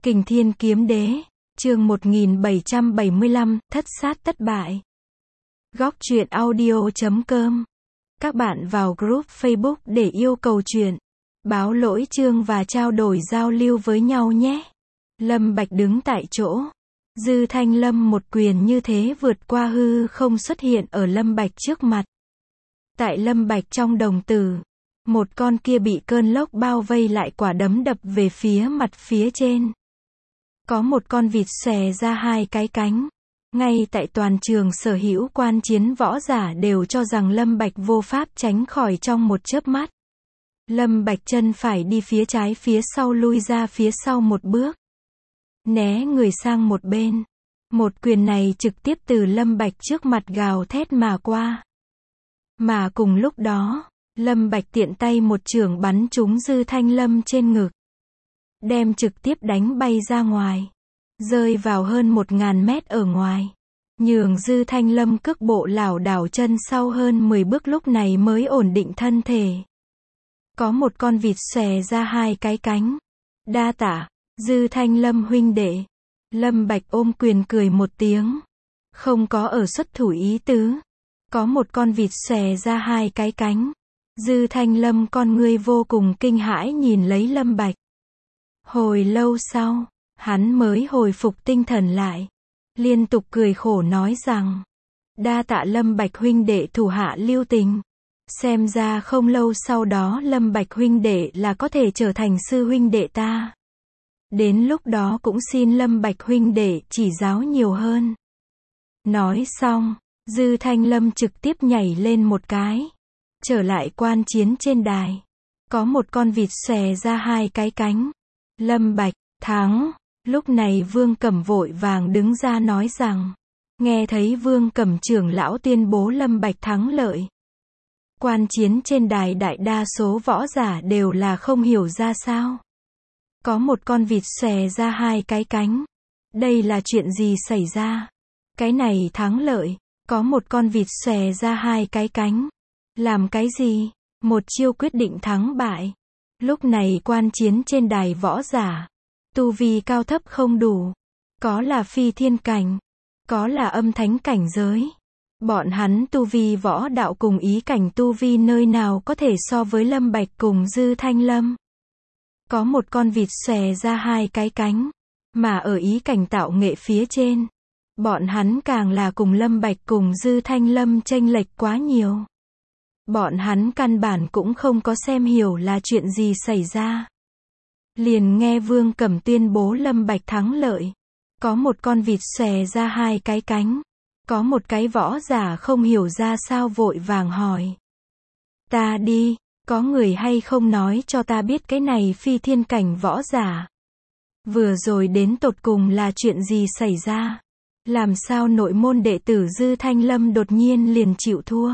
Kình Thiên Kiếm Đế, chương 1775, thất sát tất bại. Góc truyện audio.com. Các bạn vào group Facebook để yêu cầu truyện, báo lỗi chương và trao đổi giao lưu với nhau nhé. Lâm Bạch đứng tại chỗ. Dư Thanh Lâm một quyền như thế vượt qua hư không xuất hiện ở Lâm Bạch trước mặt. Tại Lâm Bạch trong đồng tử, một con kia bị cơn lốc bao vây lại quả đấm đập về phía mặt phía trên. Có một con vịt xòe ra hai cái cánh. Ngay tại toàn trường sở hữu quan chiến võ giả đều cho rằng Lâm Bạch vô pháp tránh khỏi trong một chớp mắt. Lâm Bạch chân phải đi phía trái phía sau lui ra phía sau một bước. Né người sang một bên. Một quyền này trực tiếp từ Lâm Bạch trước mặt gào thét mà qua. Mà cùng lúc đó, Lâm Bạch tiện tay một chưởng bắn trúng Dư Thanh Lâm trên ngực. Đem trực tiếp đánh bay ra ngoài. Rơi vào hơn 1000 mét ở ngoài. Nhường Dư Thanh Lâm cước bộ lảo đảo chân sau hơn 10 bước lúc này mới ổn định thân thể. Có một con vịt xòe ra hai cái cánh. Đa tạ, Dư Thanh Lâm huynh đệ. Lâm Bạch ôm quyền cười một tiếng. Không có ở xuất thủ ý tứ. Có một con vịt xòe ra hai cái cánh. Dư Thanh Lâm con ngươi vô cùng kinh hãi nhìn lấy Lâm Bạch. Hồi lâu sau, hắn mới hồi phục tinh thần lại. Liên tục cười khổ nói rằng, đa tạ Lâm Bạch huynh đệ thủ hạ lưu tình. Xem ra không lâu sau đó Lâm Bạch huynh đệ là có thể trở thành sư huynh đệ ta. Đến lúc đó cũng xin Lâm Bạch huynh đệ chỉ giáo nhiều hơn. Nói xong, Dư Thanh Lâm trực tiếp nhảy lên một cái. Trở lại quan chiến trên đài. Có một con vịt xòe ra hai cái cánh. Lâm Bạch, thắng. Lúc này Vương Cẩm vội vàng đứng ra nói rằng. Nghe thấy Vương Cẩm trưởng lão tuyên bố Lâm Bạch thắng lợi. Quan chiến trên đài đại đa số võ giả đều là không hiểu ra sao. Có một con vịt xòe ra hai cái cánh. Đây là chuyện gì xảy ra? Cái này thắng lợi. Có một con vịt xòe ra hai cái cánh. Làm cái gì? Một chiêu quyết định thắng bại. Lúc này quan chiến trên đài võ giả. Tu vi cao thấp không đủ. Có là phi thiên cảnh. Có là âm thánh cảnh giới. Bọn hắn tu vi võ đạo cùng ý cảnh tu vi nơi nào có thể so với Lâm Bạch cùng Dư Thanh Lâm. Có một con vịt xòe ra hai cái cánh. Mà ở ý cảnh tạo nghệ phía trên. Bọn hắn càng là cùng Lâm Bạch cùng Dư Thanh Lâm chênh lệch quá nhiều. Bọn hắn căn bản cũng không có xem hiểu là chuyện gì xảy ra. Liền nghe Vương Cẩm tuyên bố Lâm Bạch thắng lợi. Có một con vịt xòe ra hai cái cánh. Có một cái võ giả không hiểu ra sao vội vàng hỏi. Ta đi, có người hay không nói cho ta biết cái này phi thiên cảnh võ giả. Vừa rồi đến tột cùng là chuyện gì xảy ra? Làm sao nội môn đệ tử Dư Thanh Lâm đột nhiên liền chịu thua?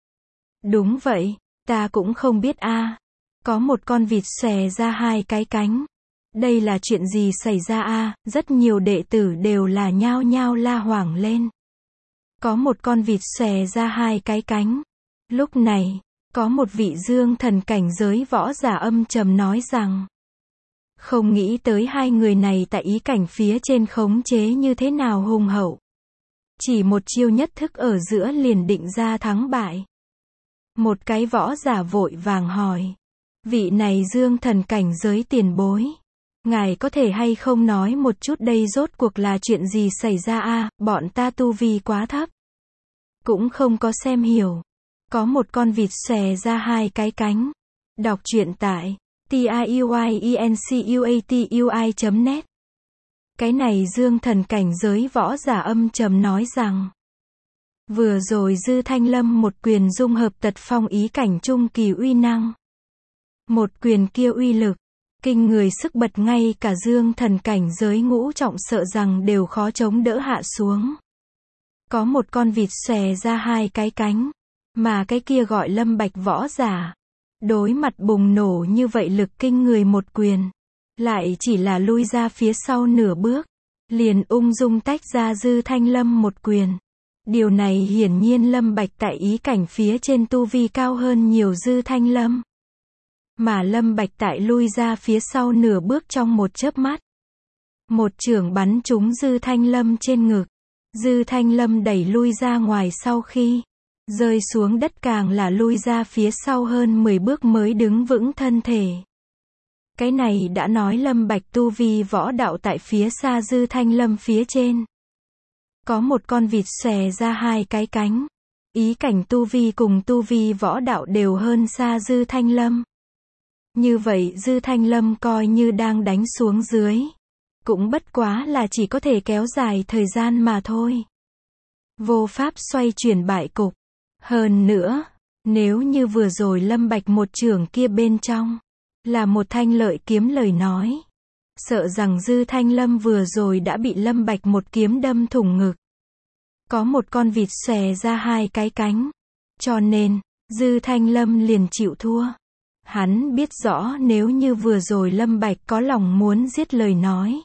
Đúng vậy, ta cũng không biết a. Có một con vịt xòe ra hai cái cánh. Đây là chuyện gì xảy ra a? Rất nhiều đệ tử đều là nhao nhao la hoảng lên. Có một con vịt xòe ra hai cái cánh. Lúc này, có một vị dương thần cảnh giới võ giả âm trầm nói rằng. Không nghĩ tới hai người này tại ý cảnh phía trên khống chế như thế nào hùng hậu. Chỉ một chiêu nhất thức ở giữa liền định ra thắng bại. Một cái võ giả vội vàng hỏi. Vị này dương thần cảnh giới tiền bối. Ngài có thể hay không nói một chút đây rốt cuộc là chuyện gì xảy ra a? Bọn ta tu vi quá thấp. Cũng không có xem hiểu. Có một con vịt xòe ra hai cái cánh. Đọc truyện tại tiuyencuatui.net. Cái này dương thần cảnh giới võ giả âm trầm nói rằng. Vừa rồi Dư Thanh Lâm một quyền dung hợp tật phong ý cảnh trung kỳ uy năng. Một quyền kia uy lực, kinh người sức bật ngay cả dương thần cảnh giới ngũ trọng sợ rằng đều khó chống đỡ hạ xuống. Có một con vịt xòe ra hai cái cánh, mà cái kia gọi Lâm Bạch võ giả. Đối mặt bùng nổ như vậy lực kinh người một quyền, lại chỉ là lui ra phía sau nửa bước, liền ung dung tách ra Dư Thanh Lâm một quyền. Điều này hiển nhiên Lâm Bạch tại ý cảnh phía trên tu vi cao hơn nhiều Dư Thanh Lâm. Mà Lâm Bạch tại lui ra phía sau nửa bước trong một chớp mắt. Một chưởng bắn trúng Dư Thanh Lâm trên ngực. Dư Thanh Lâm đẩy lui ra ngoài, sau khi rơi xuống đất càng là lui ra phía sau hơn 10 bước mới đứng vững thân thể. Cái này đã nói Lâm Bạch tu vi võ đạo tại phía xa Dư Thanh Lâm phía trên. Có một con vịt xòe ra hai cái cánh. Ý cảnh tu vi cùng tu vi võ đạo đều hơn xa Dư Thanh Lâm. Như vậy Dư Thanh Lâm coi như đang đánh xuống dưới. Cũng bất quá là chỉ có thể kéo dài thời gian mà thôi. Vô pháp xoay chuyển bại cục. Hơn nữa, nếu như vừa rồi Lâm Bạch một chưởng kia bên trong là một thanh lợi kiếm lời nói, sợ rằng Dư Thanh Lâm vừa rồi đã bị Lâm Bạch một kiếm đâm thủng ngực. Có một con vịt xòe ra hai cái cánh. Cho nên, Dư Thanh Lâm liền chịu thua. Hắn biết rõ nếu như vừa rồi Lâm Bạch có lòng muốn giết lời nói,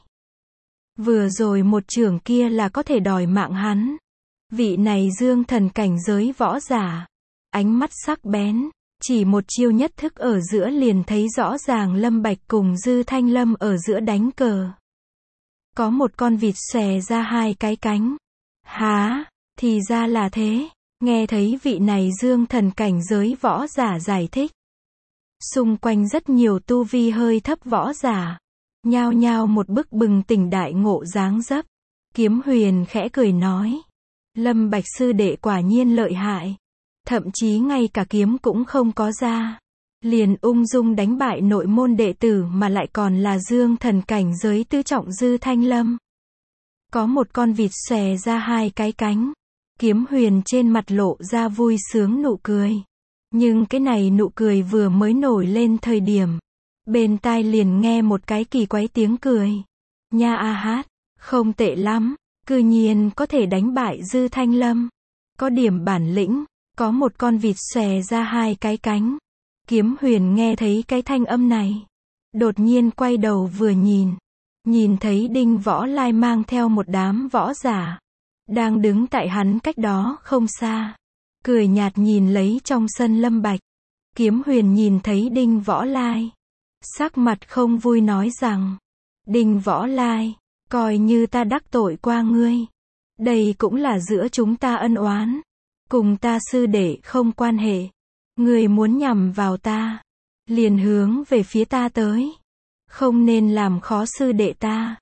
vừa rồi một chưởng kia là có thể đòi mạng hắn. Vị này dương thần cảnh giới võ giả, ánh mắt sắc bén, chỉ một chiêu nhất thức ở giữa liền thấy rõ ràng Lâm Bạch cùng Dư Thanh Lâm ở giữa đánh cờ. Có một con vịt xòe ra hai cái cánh. Há, thì ra là thế. Nghe thấy vị này dương thần cảnh giới võ giả giải thích. Xung quanh rất nhiều tu vi hơi thấp võ giả, nhao nhao một bức bừng tỉnh đại ngộ dáng dấp. Kiếm Huyền khẽ cười nói, Lâm Bạch sư đệ quả nhiên lợi hại. Thậm chí ngay cả kiếm cũng không có ra, liền ung dung đánh bại nội môn đệ tử mà lại còn là dương thần cảnh giới tứ trọng Dư Thanh Lâm. Có một con vịt xòe ra hai cái cánh. Kiếm Huyền trên mặt lộ ra vui sướng nụ cười. Nhưng cái này nụ cười vừa mới nổi lên thời điểm, bên tai liền nghe một cái kỳ quái tiếng cười. Nha a hát, không tệ lắm, cư nhiên có thể đánh bại Dư Thanh Lâm. Có điểm bản lĩnh. Có một con vịt xòe ra hai cái cánh. Kiếm Huyền nghe thấy cái thanh âm này, đột nhiên quay đầu vừa nhìn. Nhìn thấy Đinh Võ Lai mang theo một đám võ giả, đang đứng tại hắn cách đó không xa. Cười nhạt nhìn lấy trong sân Lâm Bạch. Kiếm Huyền nhìn thấy Đinh Võ Lai, sắc mặt không vui nói rằng, Đinh Võ Lai, coi như ta đắc tội qua ngươi. Đây cũng là giữa chúng ta ân oán. Cùng ta sư đệ không quan hệ. Ngươi muốn nhằm vào ta, liền hướng về phía ta tới. Không nên làm khó sư đệ ta.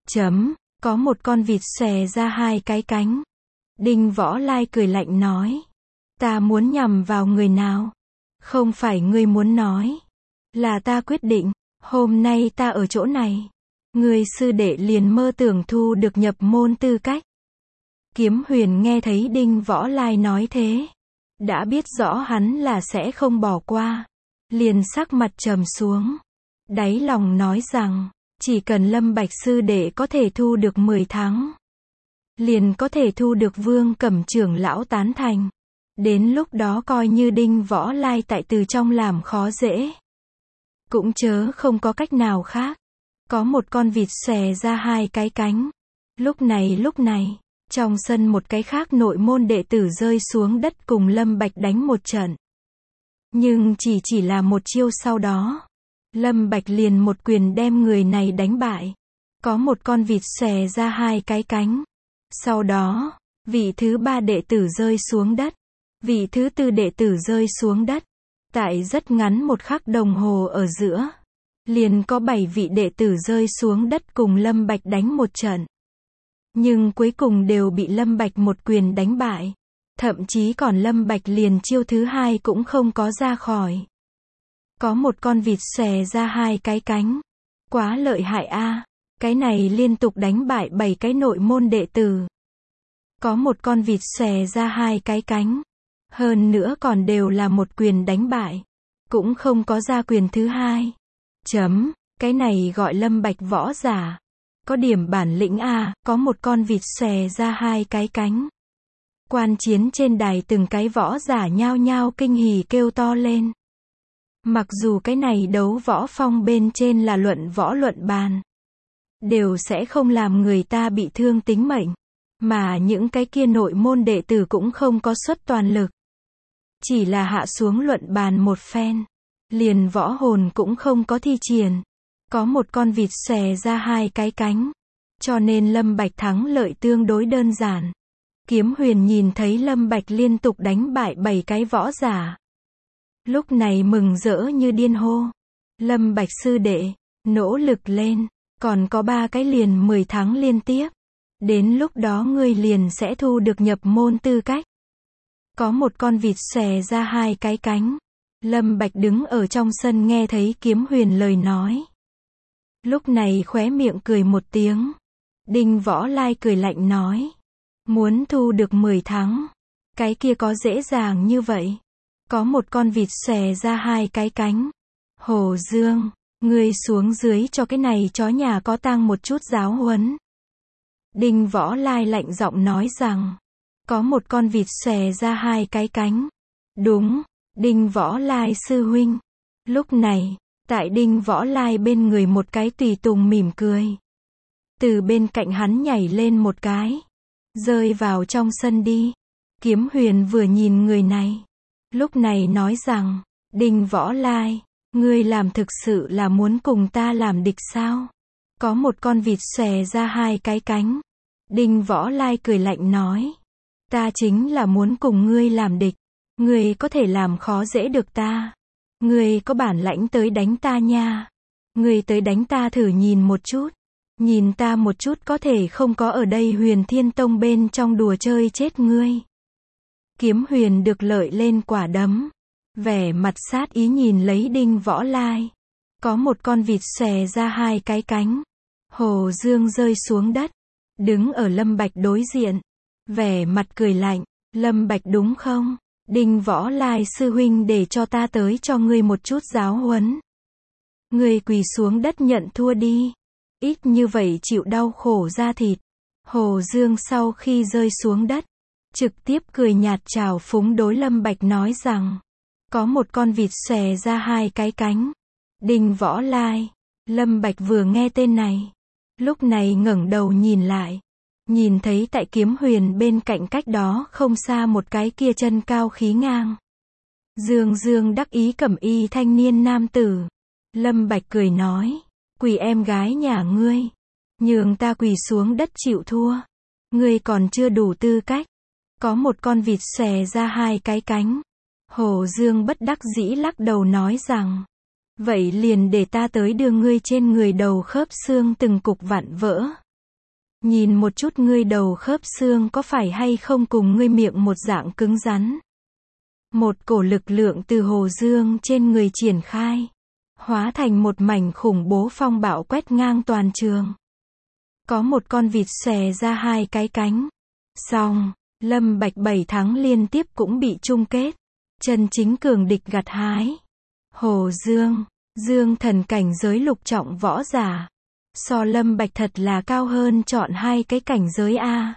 Có một con vịt xòe ra hai cái cánh. Đinh Võ Lai cười lạnh nói, ta muốn nhằm vào người nào? Không phải ngươi muốn nói, là ta quyết định. Hôm nay ta ở chỗ này, ngươi sư đệ liền mơ tưởng thu được nhập môn tư cách. Kiếm Huyền nghe thấy Đinh Võ Lai nói thế, đã biết rõ hắn là sẽ không bỏ qua, liền sắc mặt trầm xuống, đáy lòng nói rằng, chỉ cần Lâm Bạch sư đệ có thể thu được 10 thắng, liền có thể thu được Vương Cẩm trưởng lão tán thành. Đến lúc đó coi như Đinh Võ Lai tại từ trong làm khó dễ, cũng chớ không có cách nào khác. Có một con vịt xòe ra hai cái cánh. Lúc này, trong sân một cái khác nội môn đệ tử rơi xuống đất cùng Lâm Bạch đánh một trận. Nhưng chỉ là một chiêu sau đó, Lâm Bạch liền một quyền đem người này đánh bại. Có một con vịt xòe ra hai cái cánh. Sau đó, vị thứ ba đệ tử rơi xuống đất. Vị thứ tư đệ tử rơi xuống đất. Tại rất ngắn một khắc đồng hồ ở giữa, liền có 7 vị đệ tử rơi xuống đất cùng Lâm Bạch đánh một trận. Nhưng cuối cùng đều bị Lâm Bạch một quyền đánh bại. Thậm chí còn Lâm Bạch liền chiêu thứ hai cũng không có ra khỏi. Có một con vịt xòe ra hai cái cánh. Quá lợi hại a. Cái này liên tục đánh bại 7 cái nội môn đệ tử. Có một con vịt xòe ra hai cái cánh. Hơn nữa còn đều là một quyền đánh bại. Cũng không có ra quyền thứ hai. Cái này gọi Lâm Bạch võ giả. Có điểm bản lĩnh a. Có một con vịt xòe ra hai cái cánh. Quan chiến trên đài từng cái võ giả nhao nhao kinh hỉ kêu to lên. Mặc dù cái này đấu võ phong bên trên là luận võ luận bàn, đều sẽ không làm người ta bị thương tính mệnh. Mà những cái kia nội môn đệ tử cũng không có xuất toàn lực. Chỉ là hạ xuống luận bàn một phen. Liền võ hồn cũng không có thi triển. Có một con vịt xòe ra hai cái cánh. Cho nên Lâm Bạch thắng lợi tương đối đơn giản. Kiếm Huyền nhìn thấy Lâm Bạch liên tục đánh bại 7 cái võ giả. Lúc này mừng rỡ như điên hô. Lâm Bạch sư đệ, nỗ lực lên, còn có 3 cái liền 10 tháng liên tiếp. Đến lúc đó ngươi liền sẽ thu được nhập môn tư cách. Có một con vịt xòe ra 2 cái cánh. Lâm Bạch đứng ở trong sân nghe thấy Kiếm Huyền lời nói. Lúc này khóe miệng cười một tiếng. Đinh Võ Lai cười lạnh nói. Muốn thu được 10 tháng. Cái kia có dễ dàng như vậy. Có một con vịt xòe ra 2 cái cánh. Hồ Dương, ngươi xuống dưới cho cái này chó nhà có tang một chút giáo huấn. Đinh Võ Lai lạnh giọng nói rằng. Có một con vịt xòe ra 2 cái cánh. Đúng, Đinh Võ Lai sư huynh. Lúc này, tại Đinh Võ Lai bên người một cái tùy tùng mỉm cười. Từ bên cạnh hắn nhảy lên một cái. Rơi vào trong sân đi. Kiếm Huyền vừa nhìn người này. Lúc này nói rằng, Đinh Võ Lai, ngươi làm thực sự là muốn cùng ta làm địch sao? Có một con vịt xòe ra 2 cái cánh. Đinh Võ Lai cười lạnh nói. Ta chính là muốn cùng ngươi làm địch. Ngươi có thể làm khó dễ được ta. Ngươi có bản lãnh tới đánh ta nha. Ngươi tới đánh ta thử nhìn một chút. Nhìn ta một chút có thể không có ở đây Huyền Thiên Tông bên trong đùa chơi chết ngươi. Kiếm Huyền được lợi lên quả đấm. Vẻ mặt sát ý nhìn lấy Đinh Võ Lai. Có một con vịt xòe ra 2 cái cánh. Hồ Dương rơi xuống đất. Đứng ở Lâm Bạch đối diện. Vẻ mặt cười lạnh. Lâm Bạch đúng không? Đinh Võ Lai sư huynh để cho ta tới cho ngươi một chút giáo huấn. Ngươi quỳ xuống đất nhận thua đi. Ít như vậy chịu đau khổ da thịt. Hồ Dương sau khi rơi xuống đất. Trực tiếp cười nhạt chào phúng đối Lâm Bạch nói rằng. Có một con vịt xòe ra 2 cái cánh. Đinh Võ Lai. Lâm Bạch vừa nghe tên này. Lúc này ngẩng đầu nhìn lại. Nhìn thấy tại Kiếm Huyền bên cạnh cách đó không xa một cái kia chân cao khí ngang. Dương dương đắc ý cẩm y thanh niên nam tử. Lâm Bạch cười nói. Quỳ em gái nhà ngươi. Nhường ta quỳ xuống đất chịu thua. Ngươi còn chưa đủ tư cách. Có một con vịt xòe ra 2 cái cánh. Hồ Dương bất đắc dĩ lắc đầu nói rằng. Vậy liền để ta tới đưa ngươi trên người đầu khớp xương từng cục vặn vỡ. Nhìn một chút ngươi đầu khớp xương có phải hay không cùng ngươi miệng một dạng cứng rắn. Một cổ lực lượng từ Hồ Dương trên người triển khai. Hóa thành một mảnh khủng bố phong bạo quét ngang toàn trường. Có một con vịt xòe ra 2 cái cánh. Xong, Lâm Bạch 7 tháng liên tiếp cũng bị chung kết. Chân chính cường địch gặt hái. Hồ Dương, Dương thần cảnh giới lục trọng võ giả. So Lâm Bạch thật là cao hơn chọn 2 cái cảnh giới A.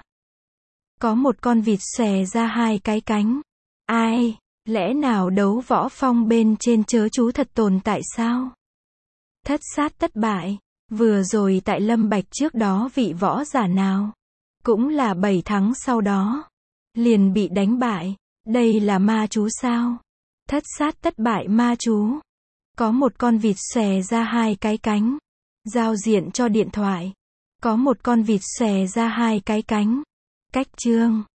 Có một con vịt xòe ra 2 cái cánh. Ai, lẽ nào đấu võ phong bên trên chớ chú thật tồn tại sao? Thất sát tất bại. Vừa rồi tại Lâm Bạch trước đó vị võ giả nào? Cũng là 7 tháng sau đó. Liền bị đánh bại. Đây là ma chú sao? Thất sát tất bại ma chú. Có một con vịt xòe ra 2 cái cánh. Giao diện cho điện thoại. Có một con vịt xòe ra 2 cái cánh. Cách chương.